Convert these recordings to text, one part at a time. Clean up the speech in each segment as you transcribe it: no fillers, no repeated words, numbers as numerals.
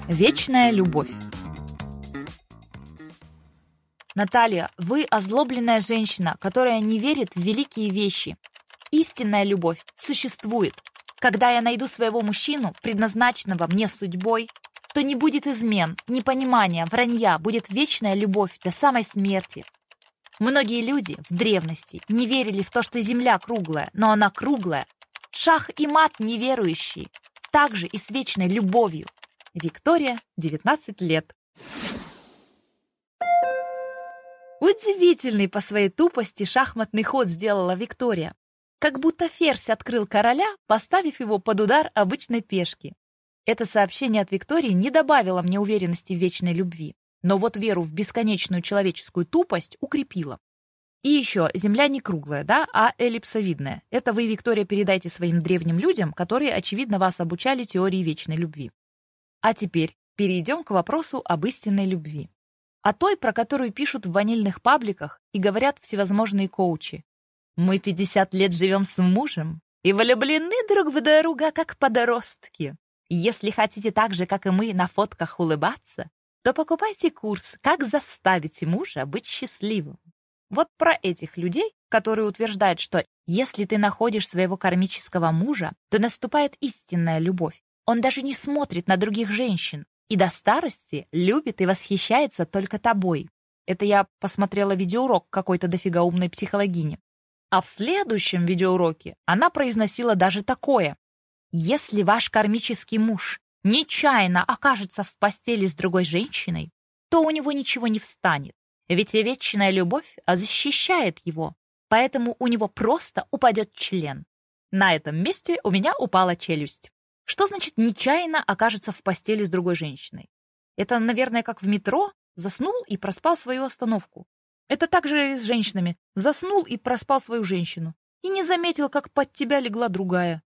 Вечная любовь. Наталья, вы озлобленная женщина, которая не верит в великие вещи. Истинная любовь существует. Когда я найду своего мужчину, предназначенного мне судьбой, то не будет измен, непонимания, вранья, будет вечная любовь до самой смерти. Многие люди в древности не верили в то, что Земля круглая, но она круглая. Шах и мат неверующие. Так же и с вечной любовью. Виктория, 19 лет. Удивительный по своей тупости шахматный ход сделала Виктория. Как будто ферзь открыл короля, поставив его под удар обычной пешки. Это сообщение от Виктории не добавило мне уверенности в вечной любви, но вот веру в бесконечную человеческую тупость укрепило. И еще, Земля не круглая, да, а эллипсовидная. Это вы, Виктория, передайте своим древним людям, которые, очевидно, вас обучали теории вечной любви. А теперь перейдем к вопросу об истинной любви. О той, про которую пишут в ванильных пабликах и говорят всевозможные коучи. Мы 50 лет живем с мужем и влюблены друг в друга, как подростки. Если хотите так же, как и мы, на фотках улыбаться, то покупайте курс «Как заставить мужа быть счастливым». Вот про этих людей, которые утверждают, что если ты находишь своего кармического мужа, то наступает истинная любовь. Он даже не смотрит на других женщин и до старости любит и восхищается только тобой. Это я посмотрела видеоурок какой-то дофига умной психологини. А в следующем видеоуроке она произносила даже такое. Если ваш кармический муж нечаянно окажется в постели с другой женщиной, то у него ничего не встанет, ведь вечная любовь защищает его, поэтому у него просто упадет член. На этом месте у меня упала челюсть. Что значит нечаянно окажется в постели с другой женщиной? Это, наверное, как в метро, заснул и проспал свою остановку. Это также и с женщинами. Заснул и проспал свою женщину. И не заметил, как под тебя легла другая.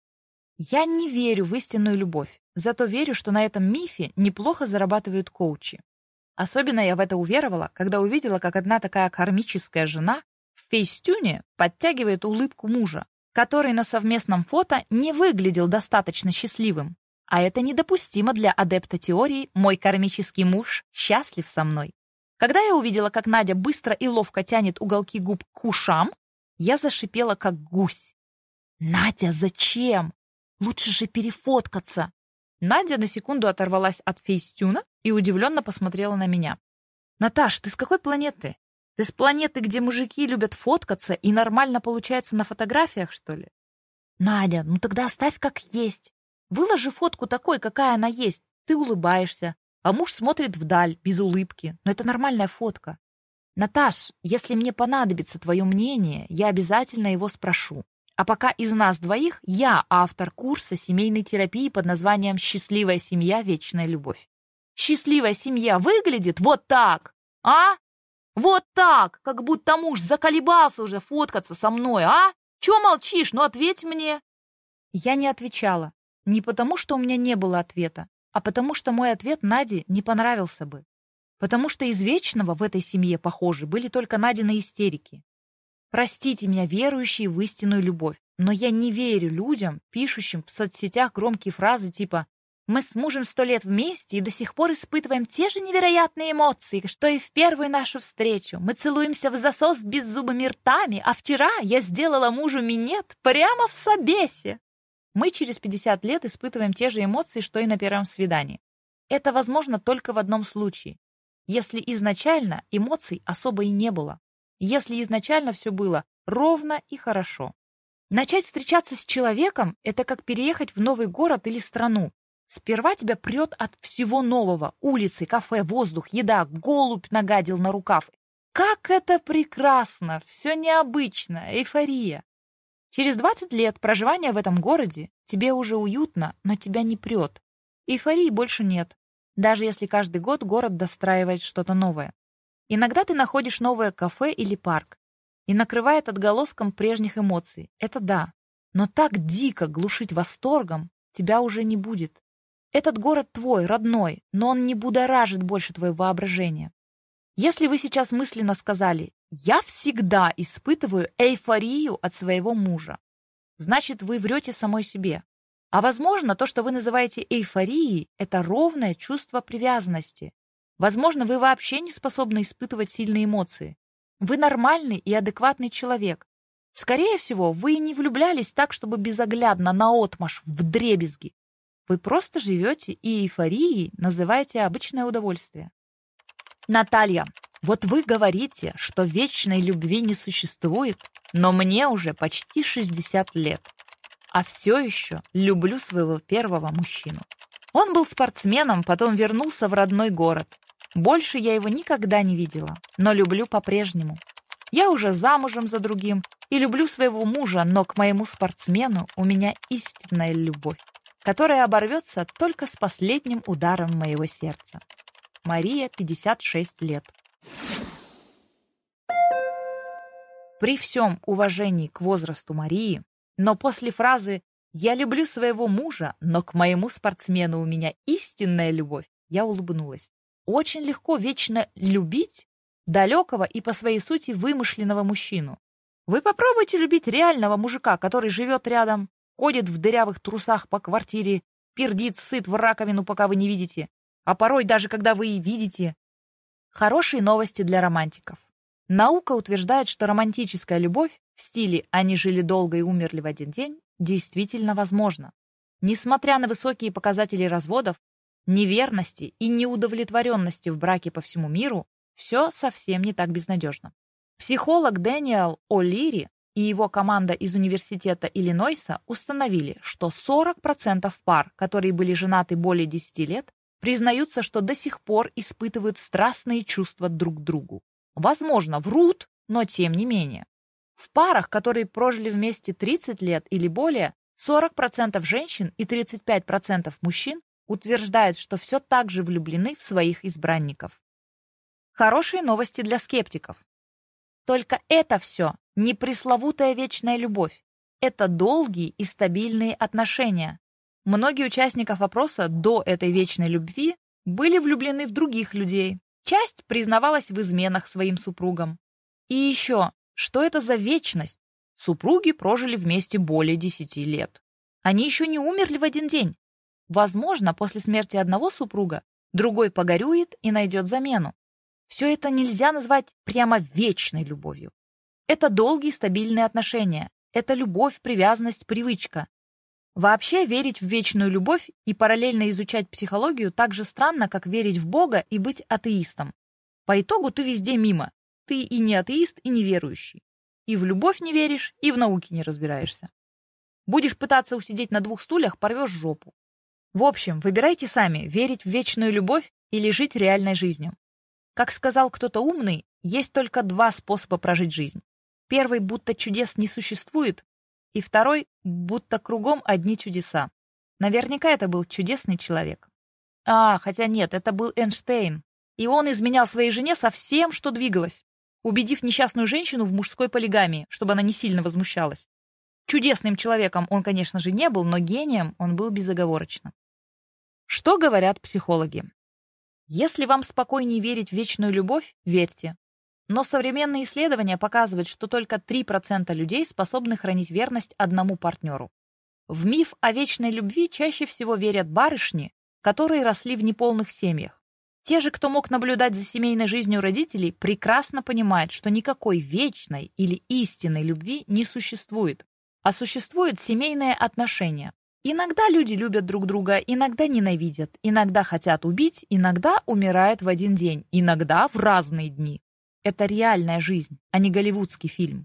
Я не верю в истинную любовь, зато верю, что на этом мифе неплохо зарабатывают коучи. Особенно я в это уверовала, когда увидела, как одна такая кармическая жена в фейстюне подтягивает улыбку мужа, который на совместном фото не выглядел достаточно счастливым. А это недопустимо для адепта теории «Мой кармический муж счастлив со мной». Когда я увидела, как Надя быстро и ловко тянет уголки губ к ушам, я зашипела, как гусь. «Надя, зачем? Лучше же перефоткаться!» Надя на секунду оторвалась от фейстюна и удивленно посмотрела на меня. «Наташ, ты с какой планеты? Ты с планеты, где мужики любят фоткаться и нормально получается на фотографиях, что ли?» «Надя, ну тогда оставь как есть. Выложи фотку такой, какая она есть. Ты улыбаешься, а муж смотрит вдаль, без улыбки. Но это нормальная фотка. Наташ, если мне понадобится твое мнение, я обязательно его спрошу. А пока из нас двоих я автор курса семейной терапии под названием «Счастливая семья. Вечная любовь». Счастливая семья выглядит вот так, а? Вот так, как будто муж заколебался уже фоткаться со мной, а? Чё молчишь? Ну ответь мне. Я не отвечала. Не потому, что у меня не было ответа, а потому, что мой ответ Наде не понравился бы. Потому что из вечного в этой семье, похоже, были только Надины истерики. Простите меня, верующие в истинную любовь, но я не верю людям, пишущим в соцсетях громкие фразы типа «Мы с мужем 100 лет вместе и до сих пор испытываем те же невероятные эмоции, что и в первую нашу встречу. Мы целуемся в засос с беззубыми ртами, а вчера я сделала мужу минет прямо в собесе». Мы через 50 лет испытываем те же эмоции, что и на первом свидании. Это возможно только в одном случае. Если изначально эмоций особо и не было. Если изначально все было ровно и хорошо. Начать встречаться с человеком — это как переехать в новый город или страну. Сперва тебя прет от всего нового. Улицы, кафе, воздух, еда, голубь нагадил на рукав. Как это прекрасно! Все необычно, эйфория. Через 20 лет проживания в этом городе тебе уже уютно, но тебя не прет. Эйфории больше нет, даже если каждый год город достраивает что-то новое. Иногда ты находишь новое кафе или парк и накрывает отголоском прежних эмоций. Это да, но так дико глушить восторгом тебя уже не будет. Этот город твой, родной, но он не будоражит больше твое воображение. Если вы сейчас мысленно сказали «Я всегда испытываю эйфорию от своего мужа», значит, вы врете самой себе. А возможно, то, что вы называете эйфорией, это ровное чувство привязанности. Возможно, вы вообще не способны испытывать сильные эмоции. Вы нормальный и адекватный человек. Скорее всего, вы не влюблялись так, чтобы безоглядно, наотмашь, вдребезги. Вы просто живете и эйфорией называете обычное удовольствие. Наталья, вот вы говорите, что вечной любви не существует, но мне уже почти 60 лет. А все еще люблю своего первого мужчину. Он был спортсменом, потом вернулся в родной город. Больше я его никогда не видела, но люблю по-прежнему. Я уже замужем за другим и люблю своего мужа, но к моему спортсмену у меня истинная любовь, которая оборвется только с последним ударом моего сердца. Мария, 56 лет. При всем уважении к возрасту Марии, но после фразы «Я люблю своего мужа, но к моему спортсмену у меня истинная любовь», я улыбнулась. Очень легко вечно любить далекого и по своей сути вымышленного мужчину. Вы попробуйте любить реального мужика, который живет рядом, ходит в дырявых трусах по квартире, пердит сыт в раковину, пока вы не видите, а порой даже когда вы и видите. Хорошие новости для романтиков. Наука утверждает, что романтическая любовь в стиле «они жили долго и умерли в один день» действительно возможна. Несмотря на высокие показатели разводов, неверности и неудовлетворенности в браке по всему миру, все совсем не так безнадежно. Психолог Дэниел О'Лири и его команда из университета Иллинойса установили, что 40% пар, которые были женаты более 10 лет, признаются, что до сих пор испытывают страстные чувства друг к другу. Возможно, врут, но тем не менее. В парах, которые прожили вместе 30 лет или более, 40% женщин и 35% мужчин утверждают, что все так же влюблены в своих избранников. Хорошие новости для скептиков. Только это все не пресловутая вечная любовь. Это долгие и стабильные отношения. Многие участников опроса до этой вечной любви были влюблены в других людей. Часть признавалась в изменах своим супругам. И еще, что это за вечность? Супруги прожили вместе более 10 лет. Они еще не умерли в один день. Возможно, после смерти одного супруга другой погорюет и найдет замену. Все это нельзя назвать прямо вечной любовью. Это долгие стабильные отношения. Это любовь, привязанность, привычка. Вообще верить в вечную любовь и параллельно изучать психологию так же странно, как верить в Бога и быть атеистом. По итогу ты везде мимо. Ты и не атеист, и не верующий. И в любовь не веришь, и в науке не разбираешься. Будешь пытаться усидеть на двух стульях, порвешь жопу. В общем, выбирайте сами, верить в вечную любовь или жить реальной жизнью. Как сказал кто-то умный, есть только два способа прожить жизнь. Первый, будто чудес не существует, и второй, будто кругом одни чудеса. Наверняка это был чудесный человек. Хотя нет, это был Эйнштейн. И он изменял своей жене со всем, что двигалось, убедив несчастную женщину в мужской полигамии, чтобы она не сильно возмущалась. Чудесным человеком он, конечно же, не был, но гением он был безоговорочно. Что говорят психологи? Если вам спокойнее верить в вечную любовь, верьте. Но современные исследования показывают, что только 3% людей способны хранить верность одному партнеру. В миф о вечной любви чаще всего верят барышни, которые росли в неполных семьях. Те же, кто мог наблюдать за семейной жизнью родителей, прекрасно понимают, что никакой вечной или истинной любви не существует, а существуют семейные отношения. Иногда люди любят друг друга, иногда ненавидят, иногда хотят убить, иногда умирают в один день, иногда в разные дни. Это реальная жизнь, а не голливудский фильм.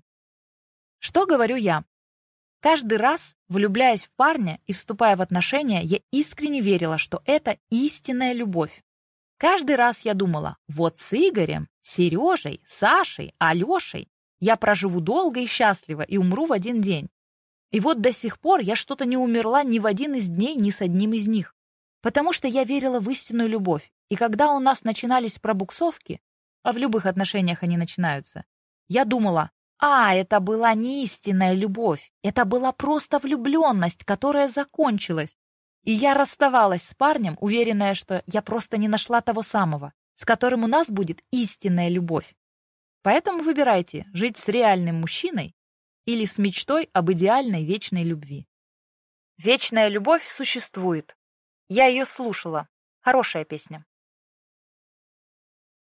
Что говорю я? Каждый раз, влюбляясь в парня и вступая в отношения, я искренне верила, что это истинная любовь. Каждый раз я думала, вот с Игорем, Сережей, Сашей, Алешей я проживу долго и счастливо и умру в один день. И вот до сих пор я что-то не умерла ни в один из дней, ни с одним из них. Потому что я верила в истинную любовь. И когда у нас начинались пробуксовки, а в любых отношениях они начинаются, я думала, это была не истинная любовь, это была просто влюбленность, которая закончилась. И я расставалась с парнем, уверенная, что я просто не нашла того самого, с которым у нас будет истинная любовь. Поэтому выбирайте, жить с реальным мужчиной или с мечтой об идеальной вечной любви. Вечная любовь существует. Я ее слушала. Хорошая песня.